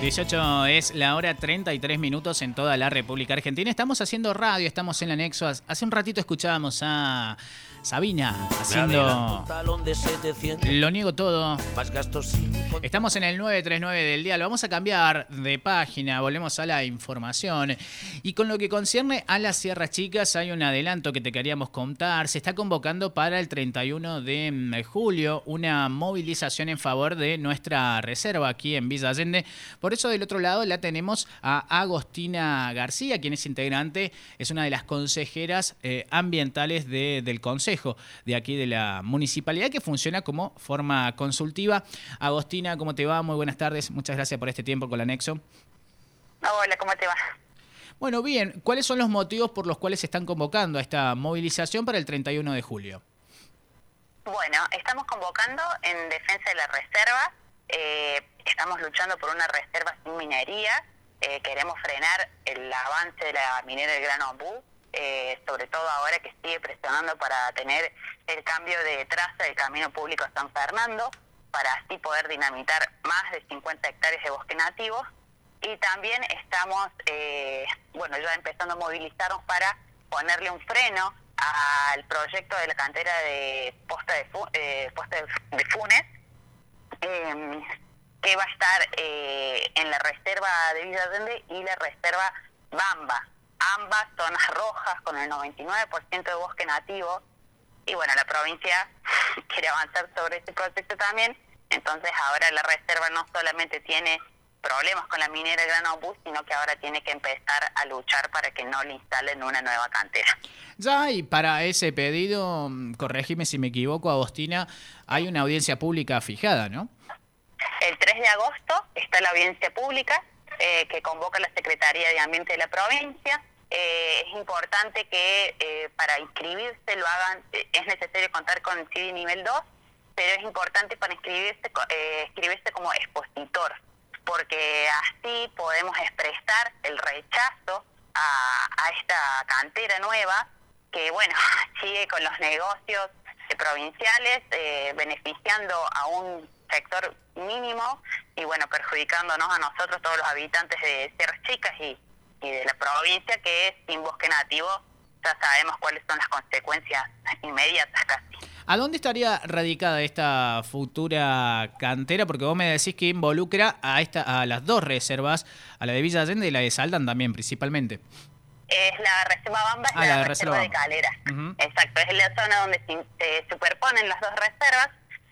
18 es la hora 33 minutos en toda la República Argentina. Estamos haciendo radio, estamos en el anexo. Hace un ratito escuchábamos a Sabina haciendo Lo niego todo. Estamos en el 939 del día. Lo vamos a cambiar de página. Volvemos a la información. Y con lo que concierne a las Sierras Chicas, hay un adelanto que te queríamos contar. Se está convocando para el 31 de julio una movilización en favor de nuestra reserva aquí en Villa Allende. Por eso del otro lado la tenemos a Agostina García, quien es integrante, es una de las consejeras ambientales del Consejo de aquí de la municipalidad, que funciona como forma consultiva. Agostina, ¿cómo te va? Muy buenas tardes. Muchas gracias por este tiempo con el anexo. Hola, ¿cómo te va? Bueno, bien. ¿Cuáles son los motivos por los cuales se están convocando a esta movilización para el 31 de julio? Bueno, estamos convocando en defensa de la reserva. Estamos luchando por una reserva sin minería. Queremos frenar el avance de la minera del Gran Ombú, sobre todo ahora que sigue presionando para tener el cambio de traza del camino público a San Fernando, para así poder dinamitar más de 50 hectáreas de bosque nativo. Y también estamos, ya empezando a movilizarnos para ponerle un freno al proyecto de la cantera de posta de Funes, que va a estar en la reserva de Villa Allende y la reserva Bamba. Ambas zonas rojas con el 99% de bosque nativo. Y bueno, la provincia quiere avanzar sobre este proyecto también. Entonces ahora la reserva no solamente tiene problemas con la minera Gran Ombú, sino que ahora tiene que empezar a luchar para que no le instalen una nueva cantera. Ya, y para ese pedido, corregime si me equivoco, Agostina, hay una audiencia pública fijada, ¿no? El 3 de agosto está la audiencia pública que convoca la Secretaría de Ambiente de la provincia. Es importante que para inscribirse lo hagan, es necesario contar con el CIDI nivel 2, pero es importante para inscribirse como expositor, porque así podemos expresar el rechazo a esta cantera nueva que, bueno, sigue con los negocios provinciales, beneficiando a un sector mínimo y, bueno, perjudicándonos a nosotros, todos los habitantes de Sierras Chicas y de la provincia, que sin bosque nativo ya sabemos cuáles son las consecuencias inmediatas casi. ¿A dónde estaría radicada esta futura cantera? Porque vos me decís que involucra a las dos reservas, a la de Villa Allende y la de Saldan también, principalmente. Es la reserva Bamba y la reserva de Calera. Uh-huh. Exacto, es la zona donde se superponen las dos reservas.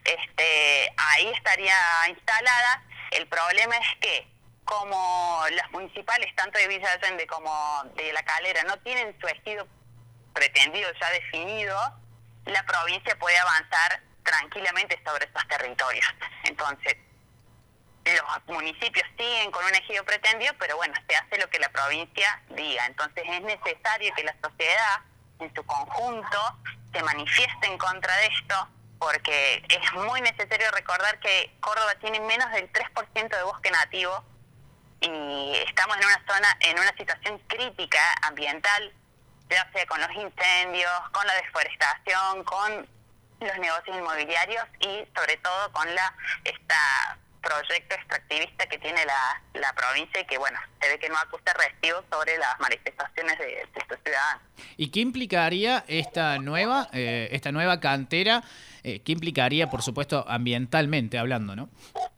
Ahí estaría instalada. El problema es que como las municipales, tanto de Villa Allende como de La Calera, no tienen su ejido pretendido ya definido, la provincia puede avanzar tranquilamente sobre esos territorios. Entonces, los municipios siguen con un ejido pretendido, pero bueno, se hace lo que la provincia diga. Entonces es necesario que la sociedad en su conjunto se manifieste en contra de esto, porque es muy necesario recordar que Córdoba tiene menos del 3% de bosque nativo y estamos en una situación crítica ambiental, ya sea con los incendios, con la deforestación, con los negocios inmobiliarios y sobre todo con esta proyecto extractivista que tiene la provincia y que, bueno, se ve que no acusa recibo sobre las manifestaciones de estos ciudadanos. ¿Y qué implicaría esta nueva cantera? ¿Qué implicaría, por supuesto, ambientalmente hablando, no?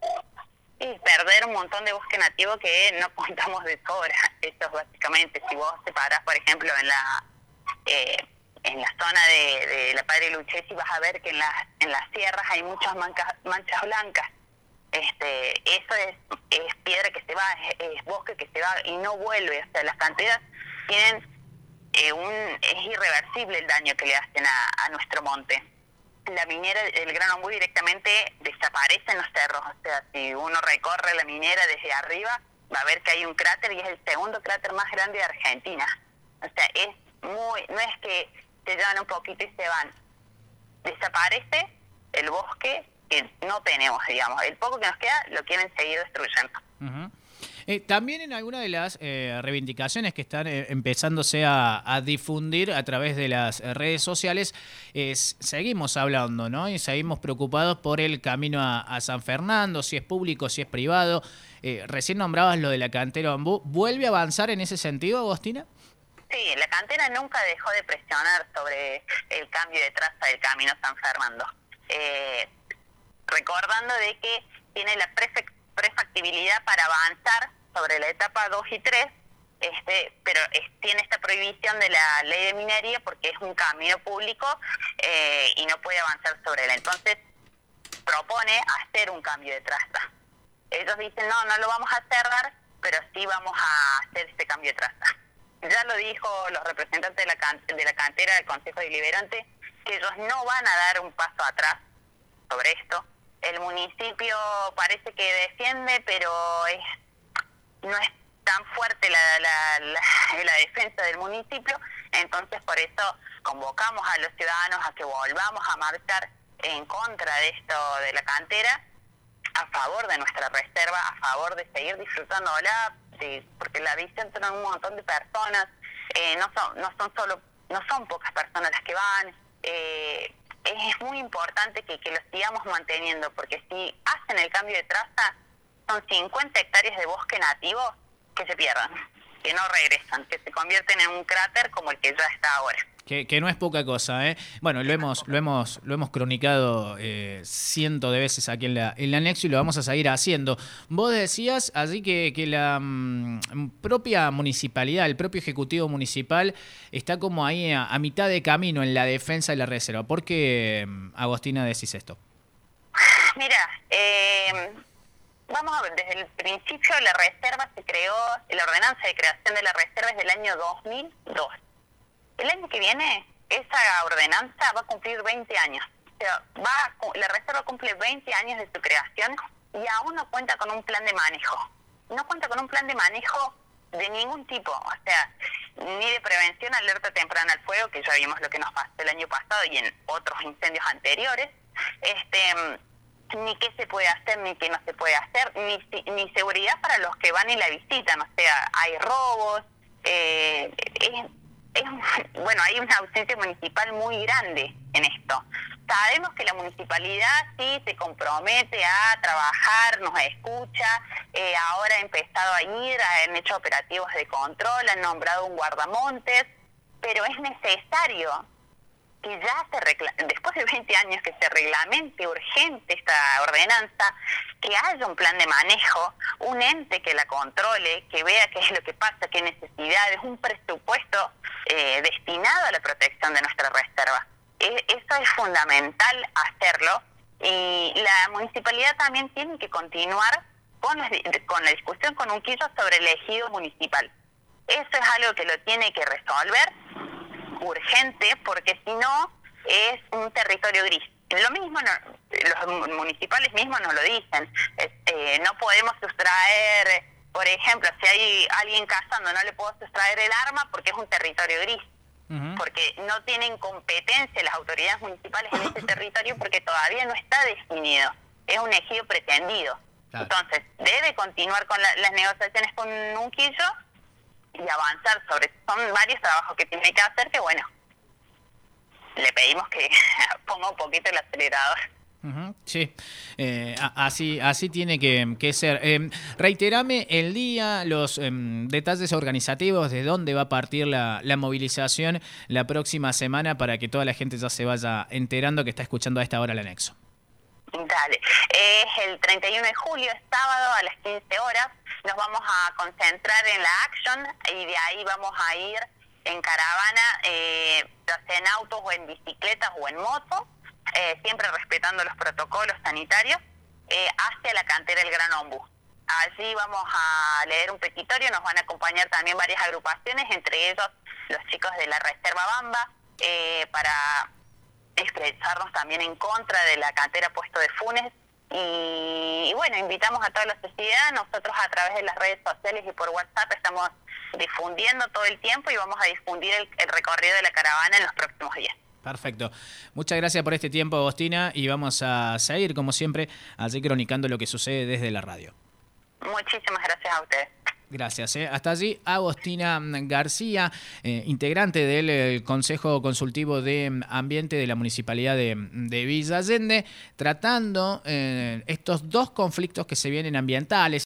Y perder un montón de bosque nativo que no contamos de sobra. Esto es básicamente, si vos te parás, por ejemplo, en la zona de la Padre Lucchesi, vas a ver que en las sierras hay muchas manchas blancas. Eso es piedra que se va, es bosque que se va y no vuelve. O sea, las canteras tienen es irreversible el daño que le hacen a nuestro monte. La minera del Gran Ombú directamente desaparece en los cerros. O sea, si uno recorre la minera desde arriba, va a ver que hay un cráter y es el segundo cráter más grande de Argentina. O sea, no es que se llevan un poquito y se van. Desaparece el bosque que no tenemos, digamos. El poco que nos queda lo quieren seguir destruyendo. Uh-huh. También en alguna de las reivindicaciones que están empezándose a difundir a través de las redes sociales, seguimos hablando, ¿no? Y seguimos preocupados por el camino a San Fernando, si es público, si es privado. Recién nombrabas lo de la cantera bambú. ¿Vuelve a avanzar en ese sentido, Agostina? Sí, la cantera nunca dejó de presionar sobre el cambio de traza del Camino San Fernando. Recordando de que tiene la prefactibilidad para avanzar sobre la etapa 2 y 3, pero tiene esta prohibición de la ley de minería porque es un camino público y no puede avanzar sobre él. Entonces propone hacer un cambio de traza. Ellos dicen, no lo vamos a cerrar, pero sí vamos a hacer este cambio de traza. Ya lo dijo los representantes de la cantera del Consejo Deliberante, que ellos no van a dar un paso atrás sobre esto. El municipio parece que defiende, pero no es tan fuerte la defensa del municipio. Entonces por eso convocamos a los ciudadanos a que volvamos a marchar en contra de esto de la cantera, a favor de nuestra reserva, a favor de seguir disfrutándola, porque la visitan un montón de personas, no son pocas personas las que van. Es muy importante que lo sigamos manteniendo, porque si hacen el cambio de traza, son 50 hectáreas de bosque nativo que se pierdan, que no regresan, que se convierten en un cráter como el que ya está ahora. Que no es poca cosa, ¿eh? Bueno, lo hemos cronicado cientos de veces aquí en el anexo y lo vamos a seguir haciendo. Vos decías así que la propia municipalidad, el propio ejecutivo municipal está como ahí a mitad de camino en la defensa de la reserva. ¿Por qué, Agostina, decís esto? Mira, vamos a ver, desde el principio la reserva se creó, la ordenanza de creación de la reserva es del año 2002. El año que viene, esa ordenanza va a cumplir 20 años. O sea, la reserva cumple 20 años de su creación y aún no cuenta con un plan de manejo. No cuenta con un plan de manejo de ningún tipo. O sea, ni de prevención, alerta temprana al fuego, que ya vimos lo que nos pasó el año pasado y en otros incendios anteriores. Ni qué se puede hacer, ni qué no se puede hacer, ni seguridad para los que van y la visitan. O sea, hay robos, bueno, hay una ausencia municipal muy grande en esto. Sabemos que la municipalidad sí se compromete a trabajar, nos escucha, ahora ha empezado a ir, han hecho operativos de control, han nombrado un guardamontes, pero es necesario que ya después de 20 años que se reglamente urgente esta ordenanza, que haya un plan de manejo, un ente que la controle, que vea qué es lo que pasa, qué necesidades, un presupuesto destinado a la protección de nuestra reserva. Eso es fundamental hacerlo y la municipalidad también tiene que continuar con la discusión con Unquillo sobre el ejido municipal. Eso es algo que lo tiene que resolver urgente, porque si no es un territorio gris. Lo mismo los municipales mismos nos lo dicen. No podemos sustraer, por ejemplo, si hay alguien cazando, no le puedo sustraer el arma porque es un territorio gris. Porque no tienen competencia las autoridades municipales en ese territorio porque todavía no está definido. Es un ejido pretendido. Claro. Entonces, debe continuar con las negociaciones con Unquillo y avanzar son varios trabajos que tiene que hacer, que bueno, le pedimos que ponga un poquito el acelerador. Sí, así tiene que ser. Reiterame el día, los detalles organizativos, de dónde va a partir la movilización la próxima semana para que toda la gente ya se vaya enterando que está escuchando a esta hora el anexo. Dale, es el 31 de julio, es sábado a las 15 horas. Nos vamos a concentrar en la Action y de ahí vamos a ir en caravana, ya sea en autos o en bicicletas o en moto, siempre respetando los protocolos sanitarios, hacia la cantera El Gran Ombú. Allí vamos a leer un petitorio, nos van a acompañar también varias agrupaciones, entre ellos los chicos de la Reserva Bamba, para expresarnos también en contra de la cantera Puesto de Funes. Y bueno, invitamos a toda la sociedad. Nosotros a través de las redes sociales y por WhatsApp estamos difundiendo todo el tiempo y vamos a difundir el recorrido de la caravana en los próximos días. Perfecto. Muchas gracias por este tiempo, Agostina, y vamos a seguir, como siempre, allí cronicando lo que sucede desde la radio. Muchísimas gracias a ustedes. Gracias. Hasta allí, Agostina García, integrante del Consejo Consultivo de Ambiente de la Municipalidad de Villa Allende, tratando estos dos conflictos que se vienen ambientales.